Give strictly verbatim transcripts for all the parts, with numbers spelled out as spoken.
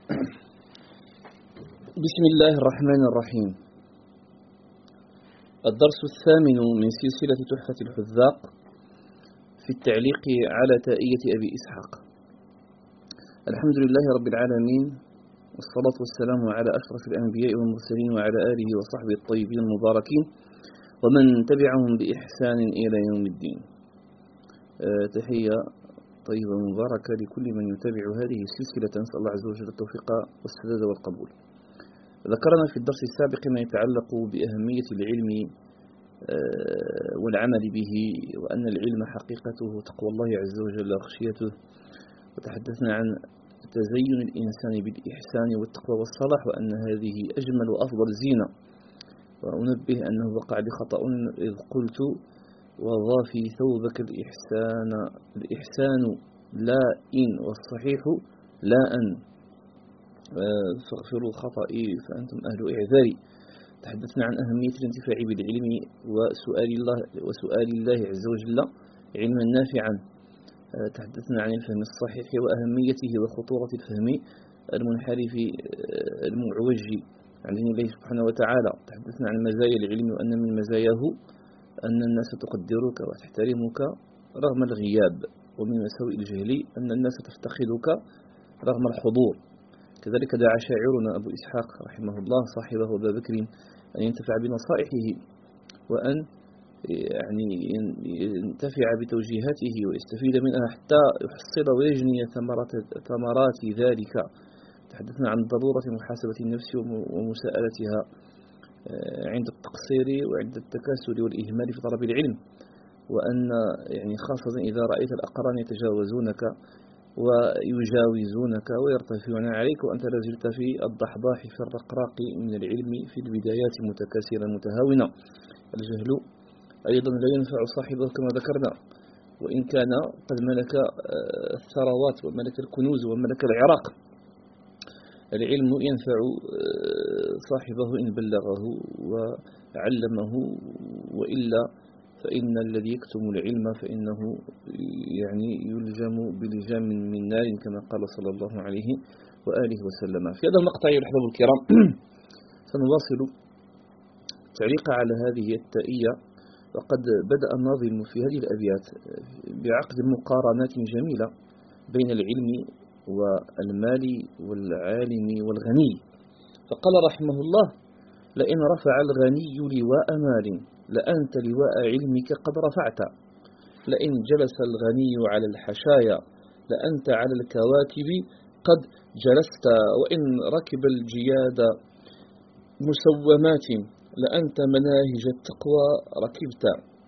بسم الله الرحمن الرحيم. الدرس الثامن من سلسلة تحفة الحذاق في التعليق على تائية أبي إسحاق. الحمد لله رب العالمين، والصلاة والسلام على أشرف الأنبياء والمرسلين وعلى آله وصحبه الطيبين المباركين ومن تبعهم بإحسان إلى يوم الدين. أه تحية طيبة مباركة لكل من يتابع هذه السلسلة، نسأل الله عز وجل التوفيق والسداد والقبول. ذكرنا في الدرس السابق ما يتعلق بأهمية العلم والعمل به، وأن العلم حقيقته تقوى الله عز وجل وخشيته، وتحدثنا عن تزين الإنسان بالإحسان والتقوى والصلاح، وأن هذه أجمل وأفضل زينة. وأنبه أنه وقع لي خطأ إذ قلت وظافي ثوبك الإحسان الإحسان لا إن، والصحيح لا أن، فاغفروا خطئي فأنتم أهل إعذاري. تحدثنا عن أهمية الانتفاع بالعلم وسؤال الله وسؤال الله عز وجل علما نافعا. تحدثنا عن الفهم الصحيح وأهميته وخطورة الفهم المنحرف المعوج عن دين الله سبحانه وتعالى. تحدثنا عن مزايا العلم، وأن من مزاياه أن الناس تقدرك وتحترمك رغم الغياب، ومن مساوئ الجهل أن الناس تفتقدك رغم الحضور. كذلك دعا شاعرنا أبو إسحاق رحمه الله صاحبه أبا بكر أن ينتفع بنصائحه، وأن يعني ينتفع بتوجيهاته ويستفيد منها حتى يحصل ويجني ثمرات ثمرات ذلك. تحدثنا عن ضرورة محاسبة النفس ومساءلتها عند التقصير وعند التكاسل والإهمال في طلب العلم، وأن يعني خاصة إذا رأيت الأقران يتجاوزونك ويجاوزونك ويرتفعون عليك، وأنت لازلت في الضحضاح في الرقراق من العلم في البدايات متكاسلا متهاونا. الجهل أيضا لا ينفع صاحبه كما ذكرنا، وإن كان قد ملك الثروات وملك الكنوز وملك العراق. العلم ينفع صاحبه إن بلغه وعلمه، وإلا فإن الذي يكتم العلم فإنه يعني يلجم بلجام من نار كما قال صلى الله عليه وآله وسلم. في هذا المقطع يا الأحباب الكرام سنواصل التعليق على هذه التائية، وقد بدأ الناظم في هذه الأبيات بعقد مقارنات جميلة بين العلم والمال والعالم والغني. فقال رحمه الله: لئن رفع الغني لواء مال لأنت لواء علمك قد رفعت، لئن جلس الغني على الحشايا لأنت على الكواكب قد جلست، وإن ركب الجياد مسومات لأنت مناهج التقوى ركبت،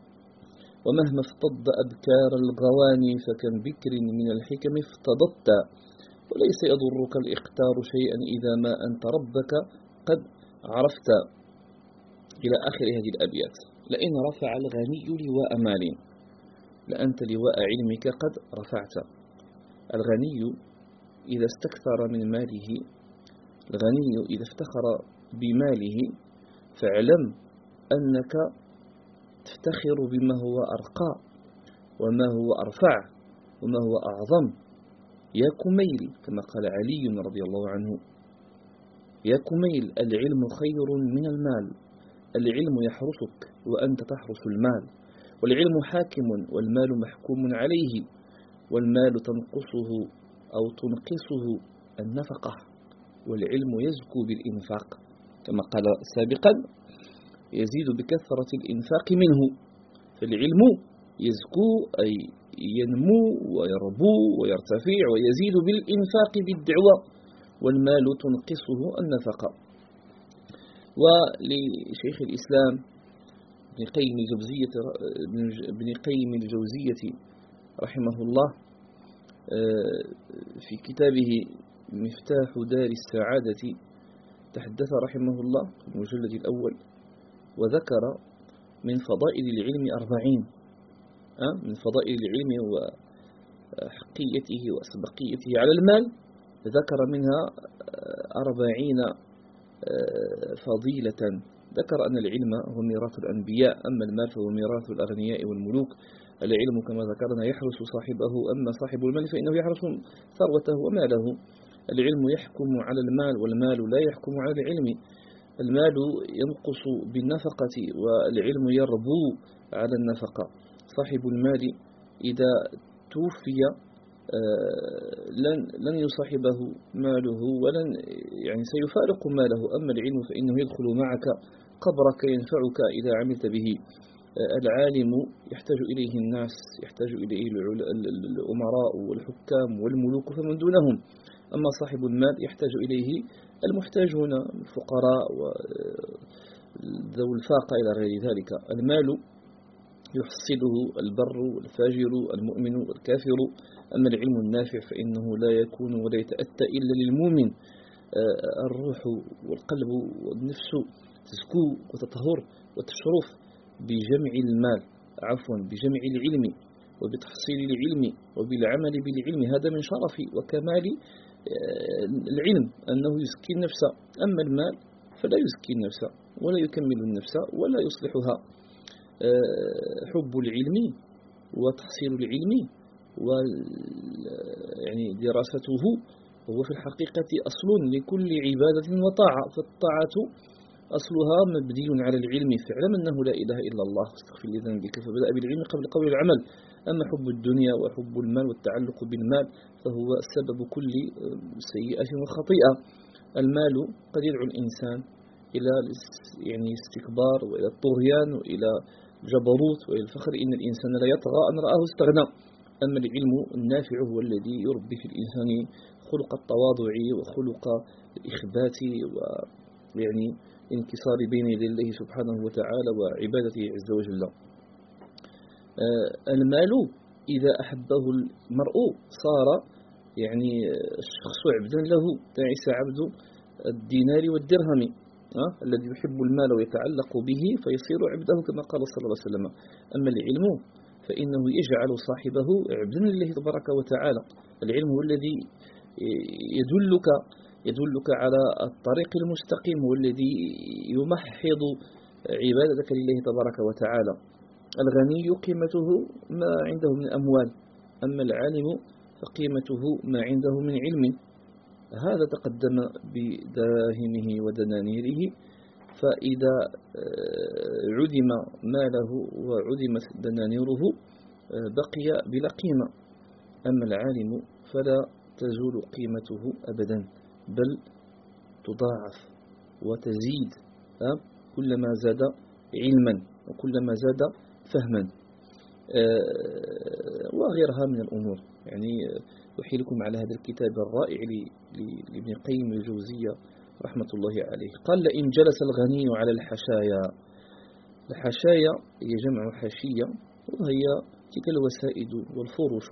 ومهما افتض أبكار الغواني فكم بكر من الحكم افتضت، وليس يضرك الإختار شيئا إذا ما أنت ربك قد عرفت، إلى آخر هذه الأبيات. لئن رفع الغني لواء مال لأنت لواء علمك قد رفعت. الغني إذا استكثر من ماله، الغني إذا افتخر بماله، فاعلم أنك تفتخر بما هو أرقى وما هو أرفع وما هو أعظم. يا كميل كما قال علي رضي الله عنه: يا كميل العلم خير من المال، العلم يحرسك وأنت تحرس المال، والعلم حاكم والمال محكوم عليه، والمال تنقصه أو تنقصه النفقة، والعلم يزكو بالإنفاق كما قال سابقا: يزيد بكثرة الإنفاق منه. فالعلم يزكو أي ينمو ويربو ويرتفع ويزيد بالإنفاق بالدعوة، والمال تنقصه النفقة. ولشيخ الإسلام ابن قيم الجوزية ابن قيم الجوزية رحمه الله في كتابه مفتاح دار السعادة تحدث رحمه الله في المجلد الأول، وذكر من فضائل العلم أربعين من فضائل العلم وحقيته وأسبقيته على المال، ذكر منها أربعين فضيلة. ذكر أن العلم هو ميراث الأنبياء، أما المال فهو ميراث الأغنياء والملوك. العلم كما ذكرنا يحرس صاحبه، أما صاحب المال فإنه يحرس ثروته وماله. العلم يحكم على المال والمال لا يحكم على العلم. المال ينقص بالنفقة والعلم يربو على النفقة. صاحب المال إذا توفي لن لن يصاحبه ماله ولن يعني سيفارق ماله. أما العلم فإنه يدخل معك قبرك ينفعك إذا عملت به. العالم يحتاج إليه الناس، يحتاج إليه الأمراء والحكام والملوك فمن دونهم. أما صاحب المال يحتاج إليه المحتاجون، الفقراء وذو الفاقة إلى غير ذلك. المال يحصله البر والفاجر، المؤمن والكافر. أما العلم النافع فإنه لا يكون ولا يتأتى إلا للمؤمن. الروح والقلب والنفس تزكو وتطهر وتشرف بجمع المال، عفوا بجمع العلم وبتحصيل العلم وبالعمل بالعلم. هذا من شرف وكمال العلم أنه يزكي النفس. أما المال فلا يزكي النفس ولا يكمل النفس ولا يصلحها. حب العلم وتحصيل العلم يعني دراسته هو في الحقيقة أصل لكل عبادة وطاعة. فالطاعة أصلها مبني على العلم. فاعلم أنه لا إله إلا الله واستغفر لذنبك، فبدأ بالعلم قبل قول العمل. أما حب الدنيا وحب المال والتعلق بالمال فهو سبب كل سيئة وخطيئة. المال قد يدعو الإنسان إلى يعني استكبار وإلى الطغيان وإلى الجبروت وإلى الفخر. إن الإنسان لا يطغى أن رآه استغنى. أما العلم النافع هو الذي يربي في الإنسان خلق التواضع وخلق الإخبات ويعني انكسار بين يدي الله سبحانه وتعالى وعبادته عز وجل. المال إذا أحبه المرء صار يعني الشخص عبدا له. تعس عبد الدينار والدرهم. أه؟ الذي يحب المال ويتعلق به فيصير عبده كما قال صلى الله عليه وسلم. أما العلم فإنه يجعل صاحبه عبدا لله تبارك وتعالى. العلم هو الذي يدلك يدلك على الطريق المستقيم، هو الذي يمحض عبادتك لله تبارك وتعالى. الغني قيمته ما عنده من أموال، أما العالم فقيمته ما عنده من علم. هذا تقدم بدراهمه ودنانيره، فإذا عدم ماله وعدمت دنانيره بقي بلا قيمة. أما العالم فلا تزول قيمته أبدا، بل تضاعف وتزيد كلما زاد علما وكلما زاد فهما وغيرها من الأمور. يعني أحيلكم على هذا الكتاب الرائع لابن قيم الجوزية رحمة الله عليه. قال: لئن جلس الغني على الحشايا. الحشايا هي جمع حاشية، وهي تلك الوسائد والفرش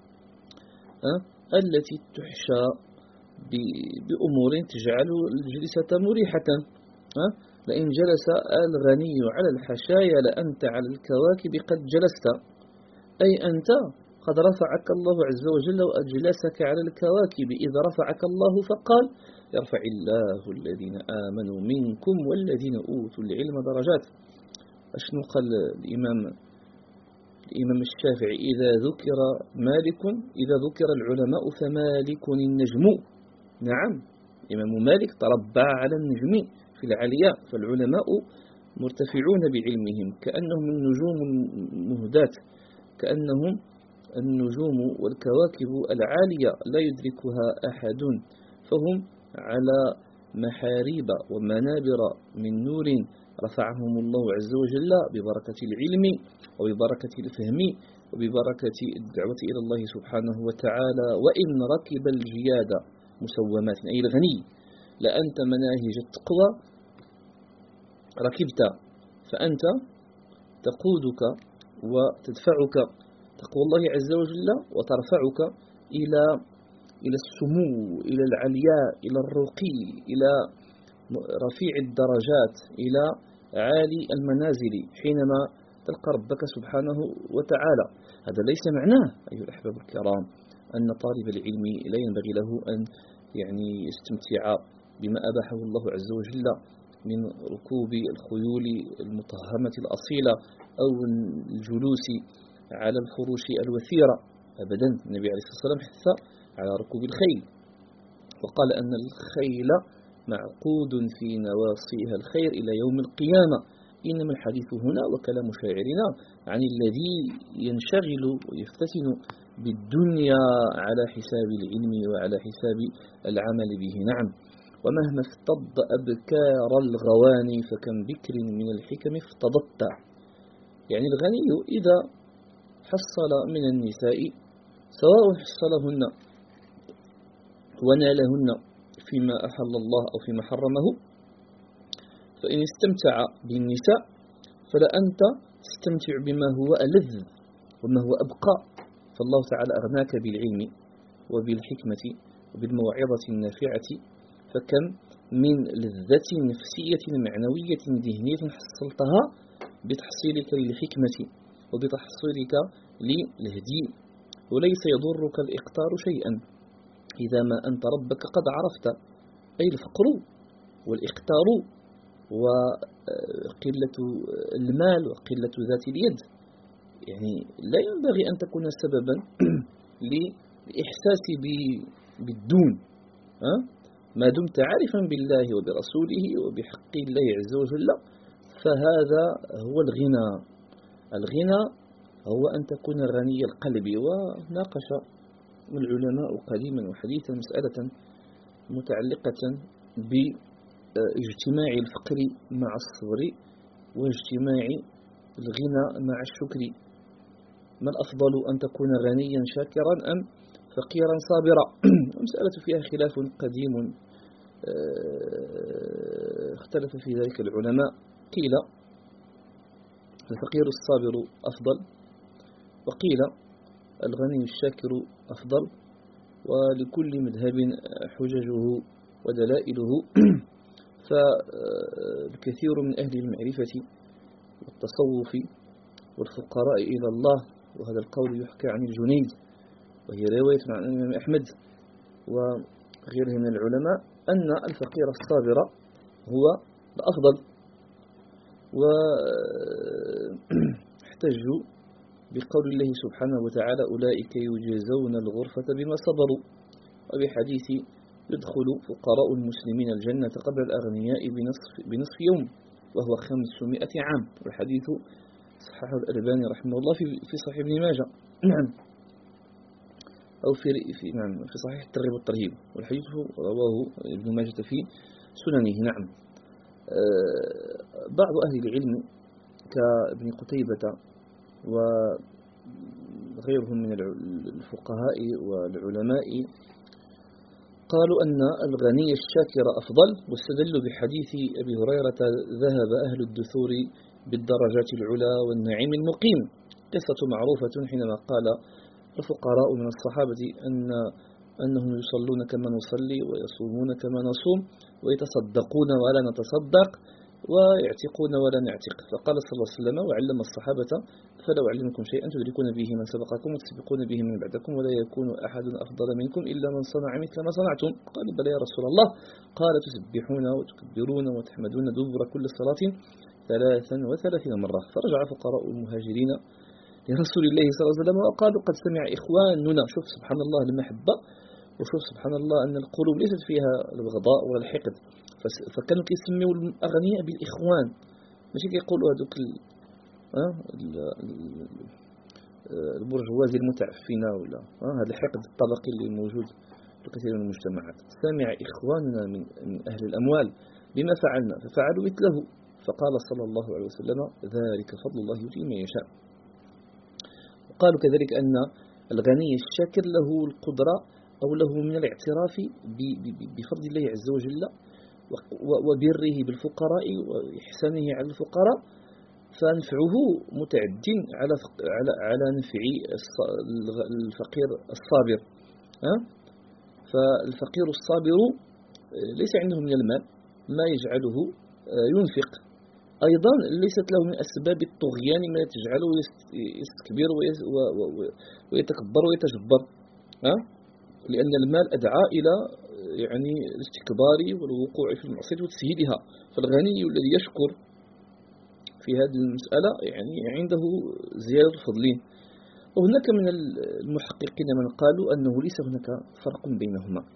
التي تحشى بأمور تجعل الجلسة مريحة. لئن جلس الغني على الحشايا لأنت على الكواكب قد جلست، أي أنت قد رفعك الله عز وجل وأجلسك على الكواكب. إذا رفعك الله فقال: يرفع الله الذين آمنوا منكم والذين أوتوا العلم درجات. أشنو قال الإمام الإمام الشافعي؟ إذا ذكر مالك إذا ذكر العلماء فمالك النجم. نعم، الإمام مالك تربى على النجم في العلياء، فالعلماء مرتفعون بعلمهم كأنهم النجوم المهداة، كأنهم النجوم والكواكب العالية لا يدركها أحد، فهم على محاريب ومنابر من نور رفعهم الله عز وجل ببركة العلم وببركة الفهم وببركة الدعوة إلى الله سبحانه وتعالى. وإن ركب الجياد مسومات، أي الغني، لأنت مناهج التقوى ركبت، فأنت تقودك وتدفعك تقوى الله عز وجل وترفعك إلى إلى السمو، إلى العلياء، إلى الرقي، إلى رفيع الدرجات، إلى عالي المنازل حينما تلقى ربك سبحانه وتعالى. هذا ليس معناه أيها الأحباب الكرام أن طالب العلم لا ينبغي له أن يعني يستمتع بما أباحه الله عز وجل من ركوب الخيول المطهمة الأصيلة أو الجلوس على الفروش الوثيرة. أبدا، النبي عليه الصلاة والسلام حث على ركوب الخيل وقال أن الخيل معقود في نواصيها الخير إلى يوم القيامة. إنما الحديث هنا وكلام شاعرنا عن الذي ينشغل ويفتتن بالدنيا على حساب العلم وعلى حساب العمل به. نعم. ومهما افتض أبكار الغواني فكم بكر من الحكم افتضت. يعني الغني إذا حصل من النساء سواء حصلهن ونالهن فيما أحل الله أو فيما حرمه، فإن استمتع بالنساء فلا أنت تستمتع بما هو ألذ وما هو أبقى. فالله تعالى أغناك بالعلم وبالحكمة وبالموعظة النافعة، فكم من لذة نفسية معنوية ذهنية حصلتها بتحصيلك للحكمة وبتحصيلك للهدي. وليس يضرك الإقتار شيئا إذا ما أنت ربك قد عرفت، أي الفقر والإقتار وقلة المال وقلة ذات اليد يعني لا ينبغي أن تكون سببا للإحساس بالدون. ما دمت عارفا بالله وبرسوله وبحق الله عز وجل فهذا هو الغنى. الغنى هو أن تكون غني القلب. وناقش العلماء قديما وحديثا مسألة متعلقة باجتماع الفقر مع الصبر واجتماع الغنى مع الشكر. ما الأفضل أن تكون غنيا شاكرا أم فقيرا صابرا؟ مسألة فيها خلاف قديم اختلف في ذلك العلماء. قيل الفقير الصابر أفضل، وقيل الغني الشاكر أفضل، ولكل مذهب حججه ودلائله. فالكثير من أهل المعرفة والتصوف والفقراء إلى الله، وهذا القول يحكى عن الجنيد وهي رواية عن الإمام أحمد وغيره من العلماء، أن الفقير الصابر هو الأفضل. واحتجوا بقول الله سبحانه وتعالى أولئك يجزون الغرفة بما صبروا، وبحديث يدخل فقراء المسلمين الجنة قبل الأغنياء بنصف, بنصف يوم وهو خمسمائة عام. والحديث صححه الألباني رحمه الله في في صحيح ابن ماجه. نعم. أو في في نعم في صحيح الترغيب والترهيب، والحديث رواه ابن ماجه في سننه. نعم. بعض أهل العلم كابن قتيبة وغيرهم من الفقهاء والعلماء قالوا أن الغني الشاكر أفضل، واستدلوا بحديث أبي هريرة ذهب أهل الدثور بالدرجات العلى والنعيم المقيم. قصة معروفة حينما قال الفقراء من الصحابة أن أنهم يصلون كما نصلي ويصومون كما نصوم ويتصدقون ولا نتصدق ويعتقون ولا نعتق. فقال صلى الله عليه وسلم وعلم الصحابة فلو علمكم شيئا تدركون به من سبقكم وتسبقون به من بعدكم ولا يكون أحد أفضل منكم إلا من صنع مثل ما صنعتم. قالوا بلى يا رسول الله. قال تسبحون وتكبرون وتحمدون دبر كل صلاة ثلاثا وثلاثين مرة. فرجع فقراء المهاجرين لرسول الله صلى الله عليه وسلم وقالوا قد سمع إخواننا. شوف سبحان الله المحبة، وشوف سبحان الله أن القلوب ليست فيها البغضاء ولا الحقد. فكانوا كيسميوا الأغنياء بالإخوان، ماشي كيقولوا هذوك البرجوازي المتعفنة ولا هذا الحقد الطبقي اللي موجود في كثير من المجتمعات. سمع إخواننا من أهل الأموال بما فعلنا ففعلوا مثله. فقال صلى الله عليه وسلم ذلك فضل الله يؤتيه من يشاء. وقالوا كذلك أن الغني الشاكر له القدرة أو له من الاعتراف بفضل الله عز وجل وبره بالفقراء وإحسانه على الفقراء، فنفعه متعد على على على نفع الفقير الصابر. فالفقير الصابر ليس عنده من المال ما يجعله ينفق، أيضا ليست له من أسباب الطغيان ما تجعله يستكبر ويتكبر ويتجبر، لأن المال أدعى إلى يعني الاستكبار والوقوع في المعصية وتسهيلها. فالغني الذي يشكر في هذه المسألة يعني عنده زيادة الفضلين. وهناك من المحققين من قالوا أنه ليس هناك فرق بينهما،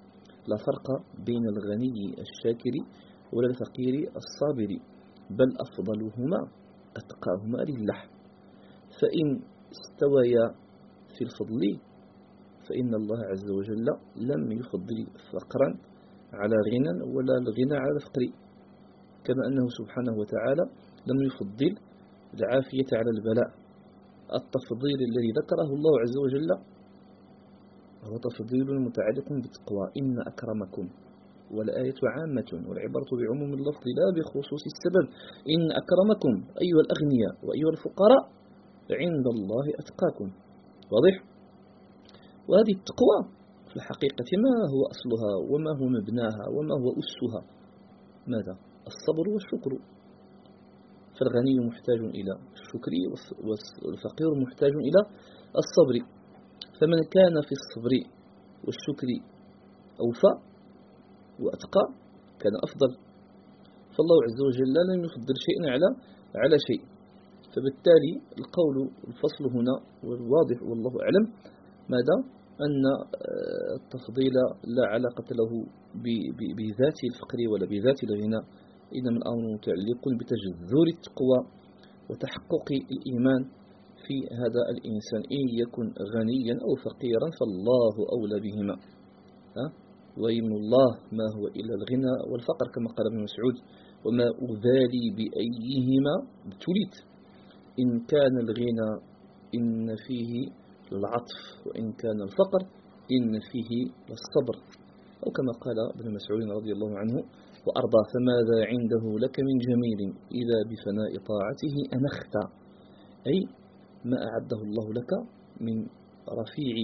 لا فرق بين الغني الشاكر ولا الفقير الصابر، بل أفضلهما أتقاهما لله. فإن استويا في الفضل فإن الله عز وجل لم يفضل فقرا على غنى ولا الغنى على الفقر، كما أنه سبحانه وتعالى لم يفضل العافية على البلاء. التفضيل الذي ذكره الله عز وجل هو تفضيل متعلق بالتقوى، إن أكرمكم، والآية عامة والعبرة بعموم اللفظ لا بخصوص السبب. إن أكرمكم أيها الأغنياء وأيها الفقراء عند الله أتقاكم. واضح؟ وهذه التقوى في الحقيقة ما هو أصلها وما هو مبناها وما هو أسها؟ ماذا؟ الصبر والشكر. فالغني محتاج إلى الشكر والفقير محتاج إلى الصبر، فمن كان في الصبر والشكر أوفى وأتقى كان أفضل. فالله عز وجل لم يفضل شيئا على على شيء، فبالتالي القول الفصل هنا والواضح والله أعلم ماذا؟ أن التفضيل لا علاقة له بذات الفقر ولا بذات الغنى، إنما الأمر متعلق بتجذر التقوى وتحقق الإيمان في هذا الإنسان، إن يكن غنيا أو فقيرا فالله أولى بهما. وإن الله ما هو إلا الغنى والفقر كما قال ابن مسعود، وما أبالي بأيهما ابتليت. إن كان الغنى إن فيه العطف، وإن كان الفقر إن فيه الصبر، أو كما قال ابن مسعود رضي الله عنه وأرضى: فماذا عنده لك من جميل إذا بفناء طاعته أنخت. أي ما أعده الله لك من رفيع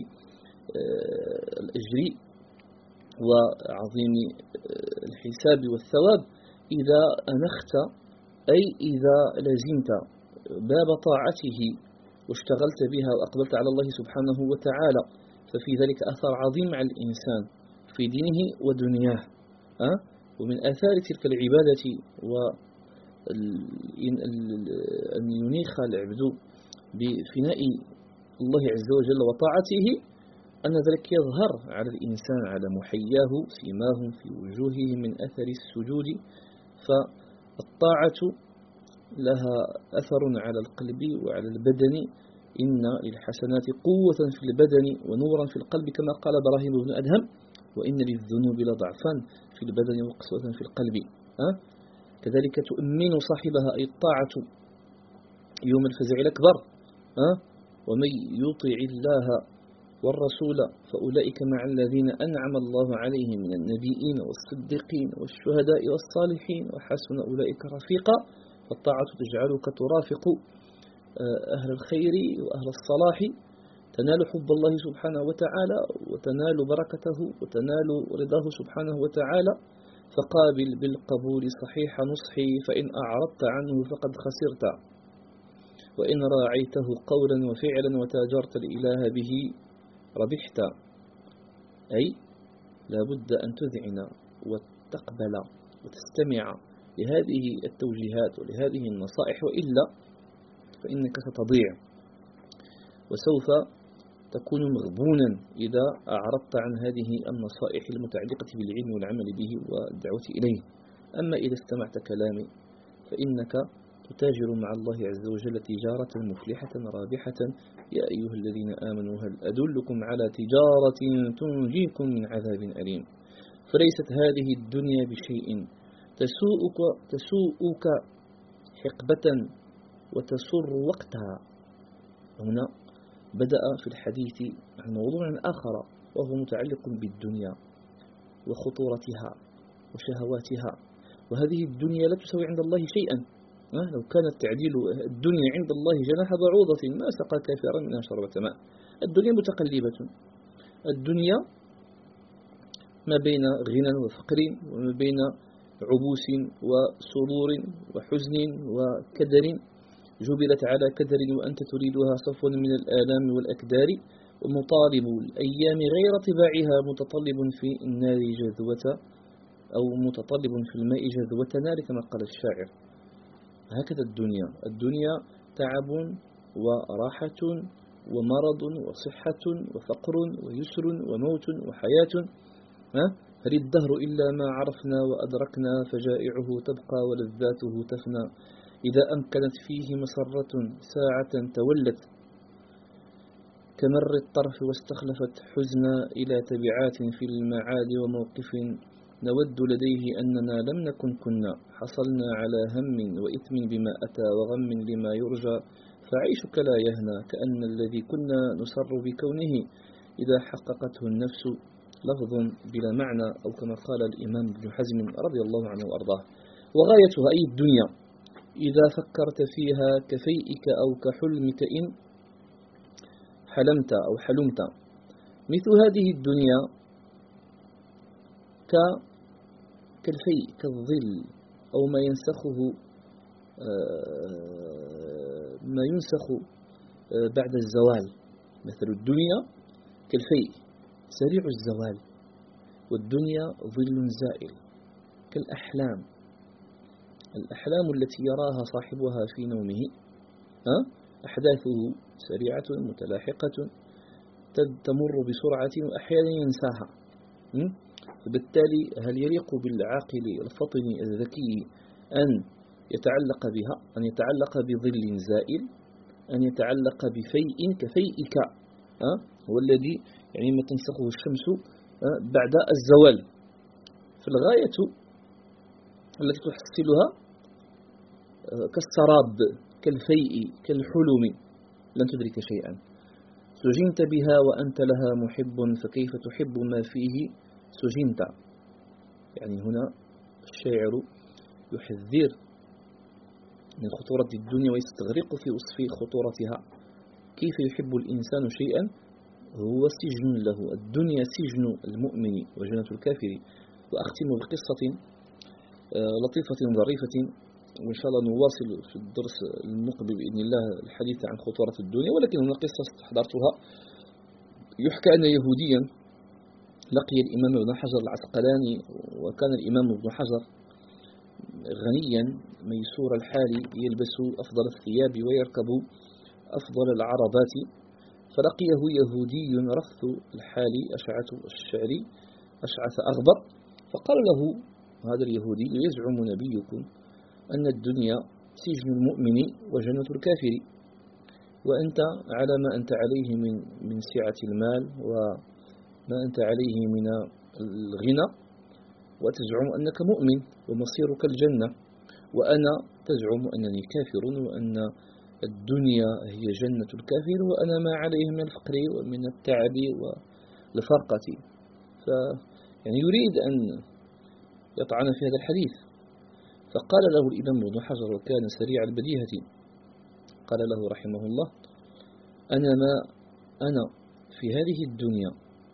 الأجر وعظيم الحساب والثواب إذا أنخت، أي إذا لزمت باب طاعته واشتغلت بها وأقبلت على الله سبحانه وتعالى، ففي ذلك أثر عظيم على الإنسان في دينه ودنياه. أه؟ ومن آثار تلك العبادة وأن ينيخ العبد بفناء الله عز وجل وطاعته أن ذلك يظهر على الإنسان على محياه سيماهم في وجوههم من أثر السجود. فالطاعة لها أثر على القلب وعلى البدن، إن للحسنات قوة في البدن ونورا في القلب كما قال إبراهيم بن أدهم، وإن للذنوب لضعفا في البدن وقسوة في القلب. أه؟ كذلك تؤمن صاحبها أي الطاعة يوم الفزع الأكبر. أه؟ ومن يطع الله والرسول فأولئك مع الذين أنعم الله عليهم من النبيين والصديقين والشهداء والصالحين وحسن أولئك رفيقا. فالطاعة تجعلك ترافق أهل الخير وأهل الصلاح، تنال حب الله سبحانه وتعالى وتنال بركته وتنال رضاه سبحانه وتعالى. فقابل بالقبول صحيح نصحي، فإن أعرضت عنه فقد خسرت، وإن راعيته قولا وفعلا وتاجرت الإله به ربحت. أي لابد أن تذعن وتقبل وتستمع لهذه التوجيهات ولهذه النصائح، وإلا فإنك ستضيع وسوف تكون مغبونا إذا أعرضت عن هذه النصائح المتعلقة بالعلم والعمل به والدعوة إليه. أما إذا استمعت كلامي فإنك تتاجر مع الله عز وجل تجارة مفلحة رابحة. يا أيها الذين آمنوا هل أدلكم على تجارة تنجيكم من عذاب أليم. فليست هذه الدنيا بشيء تسوءك, تسوءك حقبة وتسر وقتها. هنا بدأ في الحديث عن موضوع آخر وهو متعلق بالدنيا وخطورتها وشهواتها. وهذه الدنيا لا تسوي عند الله شيئا. لو كان التعديل الدنيا عند الله جناح بعوضة ما سقى كافرا منها شربة ماء. الدنيا متقلبة، الدنيا ما بين غنى وفقر، وما بين عبوس وسرور وحزن وكدر. جبلت على كدر وأنت تريدها صفوا من الآلام والأكدار. ومطالب الأيام غير طباعها متطلب في النار جذوة، أو متطلب في الماء جذوة نار كما قال الشاعر. هكذا الدنيا الدنيا تعب وراحة ومرض وصحة وفقر ويسر وموت وحياة. هل الدهر إلا ما عرفنا وأدركنا، فجائعه تبقى ولذاته تفنى. إذا أمكنت فيه مسرة ساعة تولت كمر الطرف واستخلفت حزنا، إلى تبعات في المعاد وموقف نود لديه أننا لم نكن كنا، حصلنا على هم وإثم بما أتى وغم لما يرجى، فعيشك لا يهنى كأن الذي كنا نسر بكونه، إذا حققته النفس لفظ بلا معنى، أو كما قال الإمام ابن حزم رضي الله عنه وأرضاه. وغايتها أي الدنيا إذا فكرت فيها كفيئك أو كحلمك إن حلمت أو حلمت، مثل هذه الدنيا كالفيء كالظل أو ما ينسخه ما ينسخ بعد الزوال. مثل الدنيا كالفيء سريع الزوال، والدنيا ظل زائل كالأحلام، الأحلام التي يراها صاحبها في نومه أحداثه سريعة متلاحقة تمر بسرعة وأحيانا ينساها. فبالتالي هل يليق بالعاقل الفطن الذكي أن يتعلق بها، أن يتعلق بظل زائل، أن يتعلق بفيء كفيئك هو الذي يعني ما تنسخه الشمس بعد الزوال؟ فالغاية التي تحصلها كالسراب كالفيء كالحلم لن تدرك شيئا. سجنت بها وأنت لها محب، فكيف تحب ما فيه سجنت؟ يعني هنا الشاعر يحذر من خطورة الدنيا ويستغرق في وصف خطورتها. كيف يحب الإنسان شيئا هو سجن له؟ الدنيا سجن المؤمن وجنة الكافر. وأختم بقصة لطيفة ظريفة، وإن شاء الله نواصل في الدرس المقبل بإذن الله الحديث عن خطورة الدنيا، ولكن هنا قصة استحضرتها. يحكى أن يهوديا لقي الإمام ابن حجر العسقلاني، وكان الإمام ابن حجر غنيا ميسور الحال، يلبس أفضل الثياب ويركب أفضل العربات، فلقيه يهودي رث الحال أشعث الشعر أشعث أغبر، فقال له هذا اليهودي: يزعم نبيكم أن الدنيا سجن المؤمن وجنة الكافر، وأنت على ما أنت عليه من من سعة المال وما أنت عليه من الغنى، وتزعم أنك مؤمن ومصيرك الجنة، وأنا تزعم أنني كافر وأن الدنيا هي جنة الكافر، وأنا ما عليه من الفقر ومن التعب والفرقة. ف يعني يريد أن يطعن في هذا الحديث. فقال له الإمام ابن حجر وكان سريع البديهة، قال له رحمه الله: أنا ما أنا في هذه الدنيا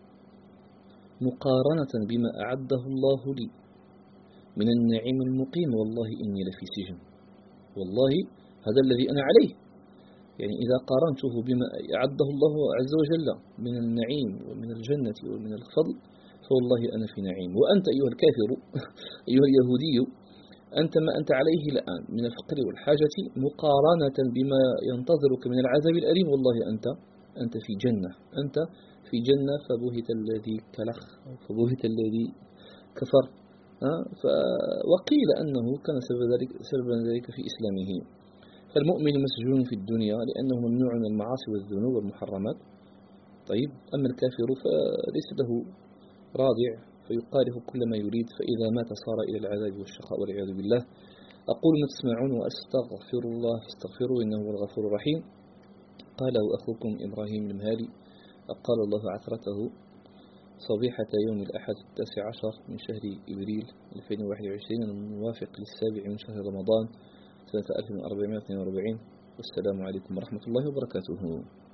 مقارنة بما أعده الله لي من النعيم المقيم، والله إني لفي سجن، والله هذا الذي أنا عليه. يعني إذا قارنته بما أعده الله عز وجل من النعيم ومن الجنة ومن الفضل، فوالله أنا في نعيم، وأنت أيها الكافر أيها اليهودي أنت ما أنت عليه الآن من الفقر والحاجة مقارنة بما ينتظرك من العذاب الأليم، والله أنت أنت في جنة، أنت في جنة، فبهت الذي كلخ فبهت الذي كفر. وقيل أنه كان سبب ذلك, سبب ذلك في إسلامه. فالمؤمن مسجون في الدنيا لأنه ممنوع من المعاصي والذنوب والمحرمات. طيب، أما الكافر فليس له راضع فيقارف كل ما يريد، فإذا مات صار إلى العذاب والشقاء والعياذ بالله. أقول ما تسمعون وأستغفر الله فاستغفروا إنه هو الغفور الرحيم. قاله أخوكم إبراهيم المهالي. أقال الله عثرته صبيحة يوم الأحد التاسع عشر من شهر إبريل ألفين وواحد وعشرين الموافق للسابع من شهر رمضان سنة ألف وأربعمائة واثنين وأربعين. والسلام عليكم ورحمة الله وبركاته.